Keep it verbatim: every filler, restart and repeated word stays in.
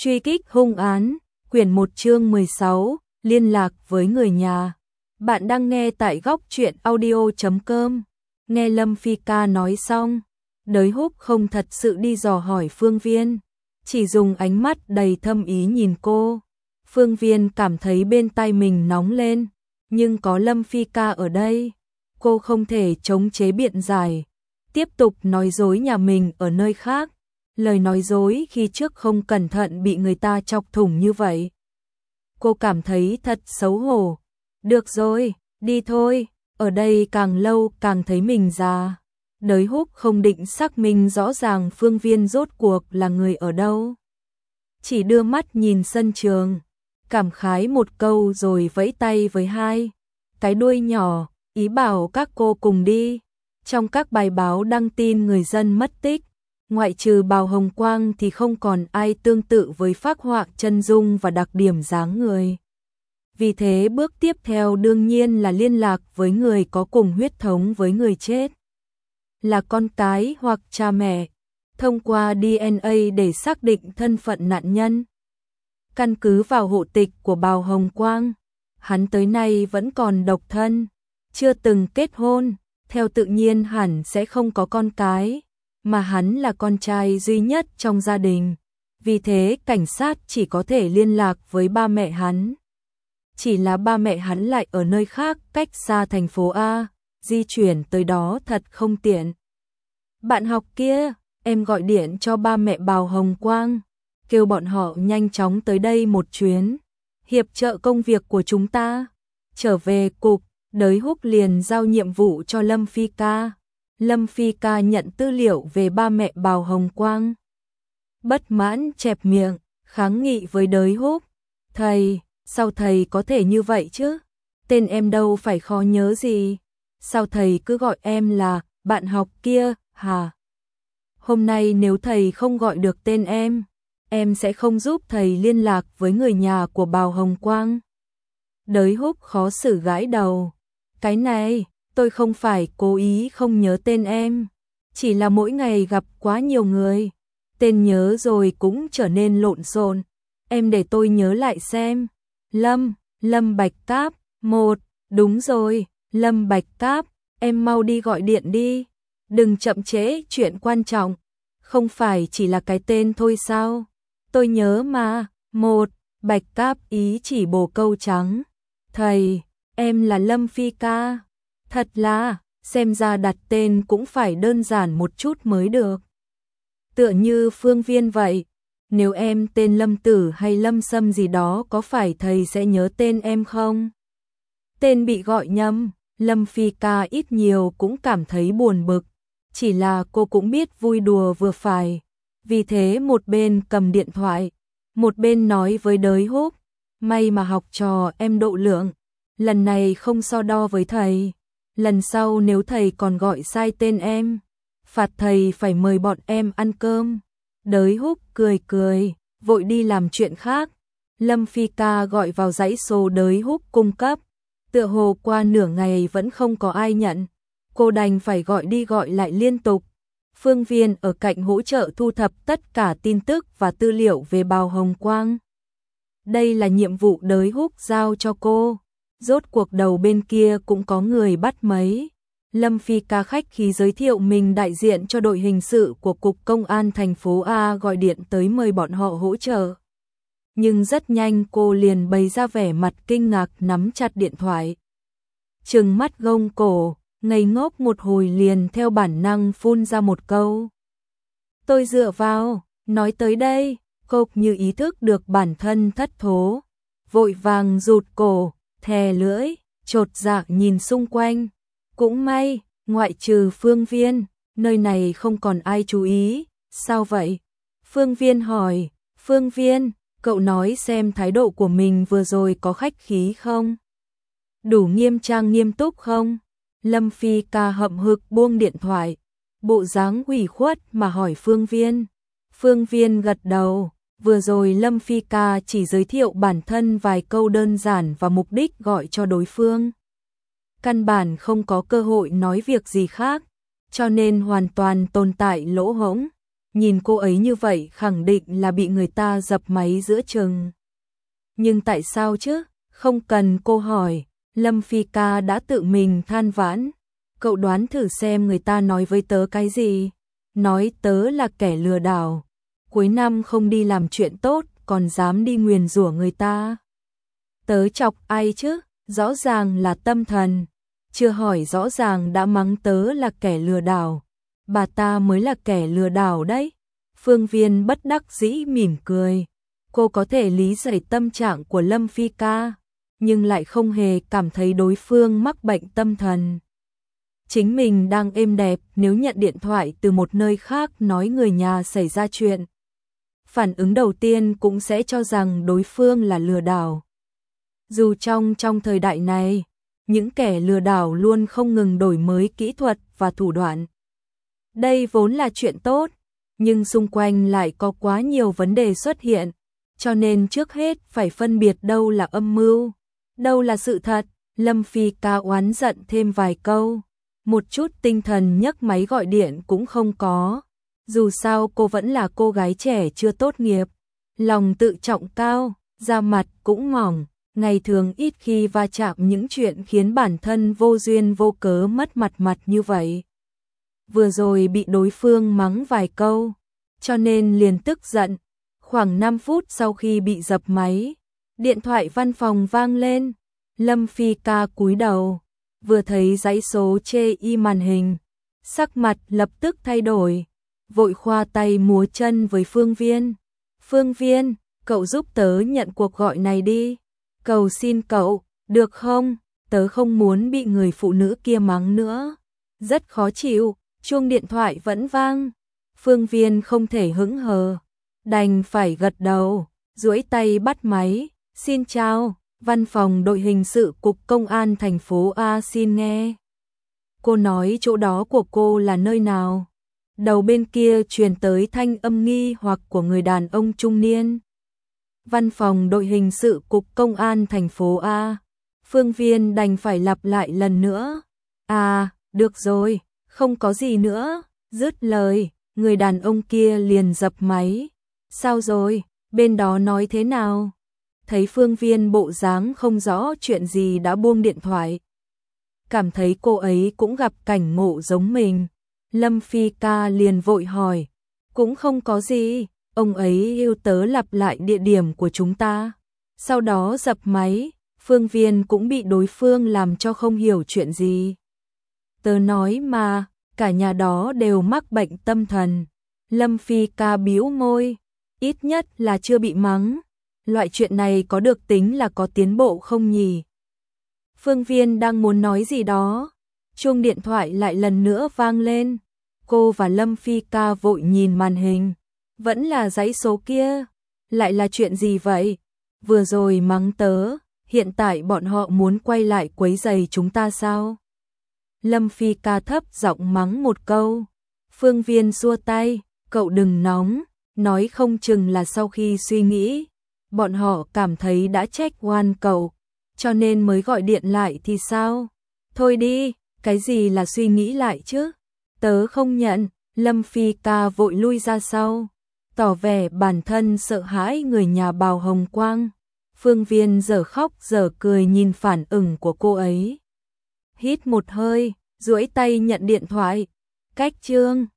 Truy kích hung án, quyển một chương mười sáu, liên lạc với người nhà. Bạn đang nghe tại góc truyện audio chấm com. Nghe Lâm Phi ca nói xong, Đới Húc không thật sự đi dò hỏi Phương Viên, chỉ dùng ánh mắt đầy thâm ý nhìn cô. Phương Viên cảm thấy bên tai mình nóng lên, nhưng có Lâm Phi ca ở đây, cô không thể chống chế biện giải, tiếp tục nói dối nhà mình ở nơi khác. Lời nói dối khi trước không cẩn thận bị người ta chọc thủng như vậy. Cô cảm thấy thật xấu hổ. Được rồi, đi thôi, ở đây càng lâu càng thấy mình già. Đới Húc không định xác minh rõ ràng Phương Viên rốt cuộc là người ở đâu. Chỉ đưa mắt nhìn sân trường, cảm khái một câu rồi vẫy tay với hai cái đuôi nhỏ, ý bảo các cô cùng đi. Trong các bài báo đăng tin người dân mất tích, ngoại trừ Bào Hồng Quang thì không còn ai tương tự với phác họa chân dung và đặc điểm dáng người. Vì thế bước tiếp theo đương nhiên là liên lạc với người có cùng huyết thống với người chết, là con cái hoặc cha mẹ, thông qua đê en a để xác định thân phận nạn nhân. Căn cứ vào hộ tịch của Bào Hồng Quang, hắn tới nay vẫn còn độc thân, chưa từng kết hôn, theo tự nhiên hẳn sẽ không có con cái, mà hắn là con trai duy nhất trong gia đình. Vì thế cảnh sát chỉ có thể liên lạc với ba mẹ hắn. Chỉ là ba mẹ hắn lại ở nơi khác cách xa thành phố A, di chuyển tới đó thật không tiện. Bạn học kia, em gọi điện cho ba mẹ Bào Hồng Quang, kêu bọn họ nhanh chóng tới đây một chuyến, hiệp trợ công việc của chúng ta. Trở về cục, Đới Húc liền giao nhiệm vụ cho Lâm Phi ca. Lâm Phi ca nhận tư liệu về ba mẹ Bào Hồng Quang. Bất mãn chẹp miệng, kháng nghị với Đới Húc. Thầy, sao thầy có thể như vậy chứ? Tên em đâu phải khó nhớ gì. Sao thầy cứ gọi em là bạn học kia, hả? Hôm nay nếu thầy không gọi được tên em, em sẽ không giúp thầy liên lạc với người nhà của Bào Hồng Quang. Đới Húc khó xử gãi đầu. Cái này, tôi không phải cố ý không nhớ tên em, chỉ là mỗi ngày gặp quá nhiều người, tên nhớ rồi cũng trở nên lộn xộn. Em để tôi nhớ lại xem. Lâm, Lâm Bạch Cáp, một, đúng rồi, Lâm Bạch Cáp, em mau đi gọi điện đi, đừng chậm trễ chuyện quan trọng, không phải chỉ là cái tên thôi sao? Tôi nhớ mà. Một, Bạch Cáp ý chỉ bồ câu trắng. Thầy, em là Lâm Phi ca. Thật là, xem ra đặt tên cũng phải đơn giản một chút mới được. Tựa như Phương Viên vậy, nếu em tên Lâm Tử hay Lâm Sâm gì đó có phải thầy sẽ nhớ tên em không? Tên bị gọi nhầm, Lâm Phi ca ít nhiều cũng cảm thấy buồn bực, chỉ là cô cũng biết vui đùa vừa phải. Vì thế một bên cầm điện thoại, một bên nói với Đới Húc, may mà học trò em độ lượng, lần này không so đo với thầy. Lần sau nếu thầy còn gọi sai tên em, phạt thầy phải mời bọn em ăn cơm. Đới Húc cười cười, vội đi làm chuyện khác. Lâm Phi ca gọi vào dãy số Đới Húc cung cấp, tựa hồ qua nửa ngày vẫn không có ai nhận, cô đành phải gọi đi gọi lại liên tục. Phương Viên ở cạnh hỗ trợ thu thập tất cả tin tức và tư liệu về Bào Hồng Quang. Đây là nhiệm vụ Đới Húc giao cho cô. Rốt cuộc đầu bên kia cũng có người bắt mấy. Lâm Phi ca khách khí giới thiệu mình đại diện cho đội hình sự của Cục Công an thành phố A, gọi điện tới mời bọn họ hỗ trợ. Nhưng rất nhanh cô liền bày ra vẻ mặt kinh ngạc nắm chặt điện thoại. Trừng mắt gông cổ, ngây ngốc một hồi liền theo bản năng phun ra một câu. Tôi dựa vào, nói tới đây, cô như ý thức được bản thân thất thố, vội vàng rụt cổ, thè lưỡi, chột dạ nhìn xung quanh. Cũng may, ngoại trừ Phương Viên, nơi này không còn ai chú ý. Sao vậy? Phương Viên hỏi. Phương Viên, cậu nói xem thái độ của mình vừa rồi có khách khí không? Đủ nghiêm trang nghiêm túc không? Lâm Phi ca hậm hực buông điện thoại, bộ dáng ủy khuất mà hỏi Phương Viên. Phương Viên gật đầu. Vừa rồi Lâm Phi ca chỉ giới thiệu bản thân vài câu đơn giản và mục đích gọi cho đối phương. Căn bản không có cơ hội nói việc gì khác, cho nên hoàn toàn tồn tại lỗ hổng. nhìn cô ấy như vậy khẳng định là bị người ta dập máy giữa chừng. Nhưng tại sao chứ? Không cần cô hỏi, Lâm Phi ca đã tự mình than vãn. Cậu đoán thử xem người ta nói với tớ cái gì? Nói tớ là kẻ lừa đảo. Cuối năm không đi làm chuyện tốt, còn dám đi nguyền rủa người ta. Tớ chọc ai chứ? Rõ ràng là tâm thần. Chưa hỏi rõ ràng đã mắng tớ là kẻ lừa đảo. Bà ta mới là kẻ lừa đảo đấy. Phương Viên bất đắc dĩ mỉm cười. Cô có thể lý giải tâm trạng của Lâm Phi ca, nhưng lại không hề cảm thấy đối phương mắc bệnh tâm thần. Chính mình đang êm đẹp, nếu nhận điện thoại từ một nơi khác nói người nhà xảy ra chuyện, phản ứng đầu tiên cũng sẽ cho rằng đối phương là lừa đảo. Dù trong trong thời đại này, những kẻ lừa đảo luôn không ngừng đổi mới kỹ thuật và thủ đoạn. Đây vốn là chuyện tốt, nhưng xung quanh lại có quá nhiều vấn đề xuất hiện, cho nên trước hết phải phân biệt đâu là âm mưu, đâu là sự thật. Lâm Phi ca oán giận thêm vài câu, một chút tinh thần nhấc máy gọi điện cũng không có. Dù sao cô vẫn là cô gái trẻ chưa tốt nghiệp, lòng tự trọng cao, da mặt cũng mỏng, ngày thường ít khi va chạm những chuyện khiến bản thân vô duyên vô cớ mất mặt mặt như vậy. Vừa rồi bị đối phương mắng vài câu, cho nên liền tức giận. Khoảng năm phút sau khi bị dập máy, điện thoại văn phòng vang lên. Lâm Phi ca cúi đầu, vừa thấy dãy số chê y màn hình, sắc mặt lập tức thay đổi, vội khoa tay múa chân với Phương Viên. Phương Viên, cậu giúp tớ nhận cuộc gọi này đi. Cầu xin cậu, được không? Tớ không muốn bị người phụ nữ kia mắng nữa. Rất khó chịu, chuông điện thoại vẫn vang. Phương Viên không thể hững hờ, đành phải gật đầu, duỗi tay bắt máy. Xin chào, văn phòng đội hình sự cục công an thành phố A xin nghe. Cô nói chỗ đó của cô là nơi nào? Đầu bên kia truyền tới thanh âm nghi hoặc của người đàn ông trung niên. Văn phòng đội hình sự cục công an thành phố A. Phương Viên đành phải lặp lại lần nữa. À, được rồi, không có gì nữa. Dứt lời, người đàn ông kia liền dập máy. Sao rồi, bên đó nói thế nào? Thấy Phương Viên bộ dáng không rõ chuyện gì đã buông điện thoại. Cảm thấy cô ấy cũng gặp cảnh ngộ giống mình. Lâm Phi ca liền vội hỏi. Cũng không có gì, ông ấy yêu tớ lặp lại địa điểm của chúng ta. Sau đó dập máy, Phương Viên cũng bị đối phương làm cho không hiểu chuyện gì. Tớ nói mà, cả nhà đó đều mắc bệnh tâm thần. Lâm Phi ca bĩu môi, ít nhất là chưa bị mắng. Loại chuyện này có được tính là có tiến bộ không nhỉ? Phương Viên đang muốn nói gì đó, chuông điện thoại lại lần nữa vang lên. Cô và Lâm Phi ca vội nhìn màn hình, vẫn là dãy số kia. Lại là chuyện gì vậy? Vừa rồi mắng tớ, hiện tại bọn họ muốn quay lại quấy rầy chúng ta sao? Lâm Phi ca thấp giọng mắng một câu. Phương Viên xua tay, cậu đừng nóng, nói không chừng là sau khi suy nghĩ, bọn họ cảm thấy đã trách oan cậu, cho nên mới gọi điện lại thì sao? Thôi đi, cái gì là suy nghĩ lại chứ? Tớ không nhận. Lâm Phi ca vội lui ra sau, tỏ vẻ bản thân sợ hãi người nhà Bào Hồng Quang. Phương Viên giờ khóc giờ cười nhìn phản ứng của cô ấy. Hít một hơi, duỗi tay nhận điện thoại. Cách chương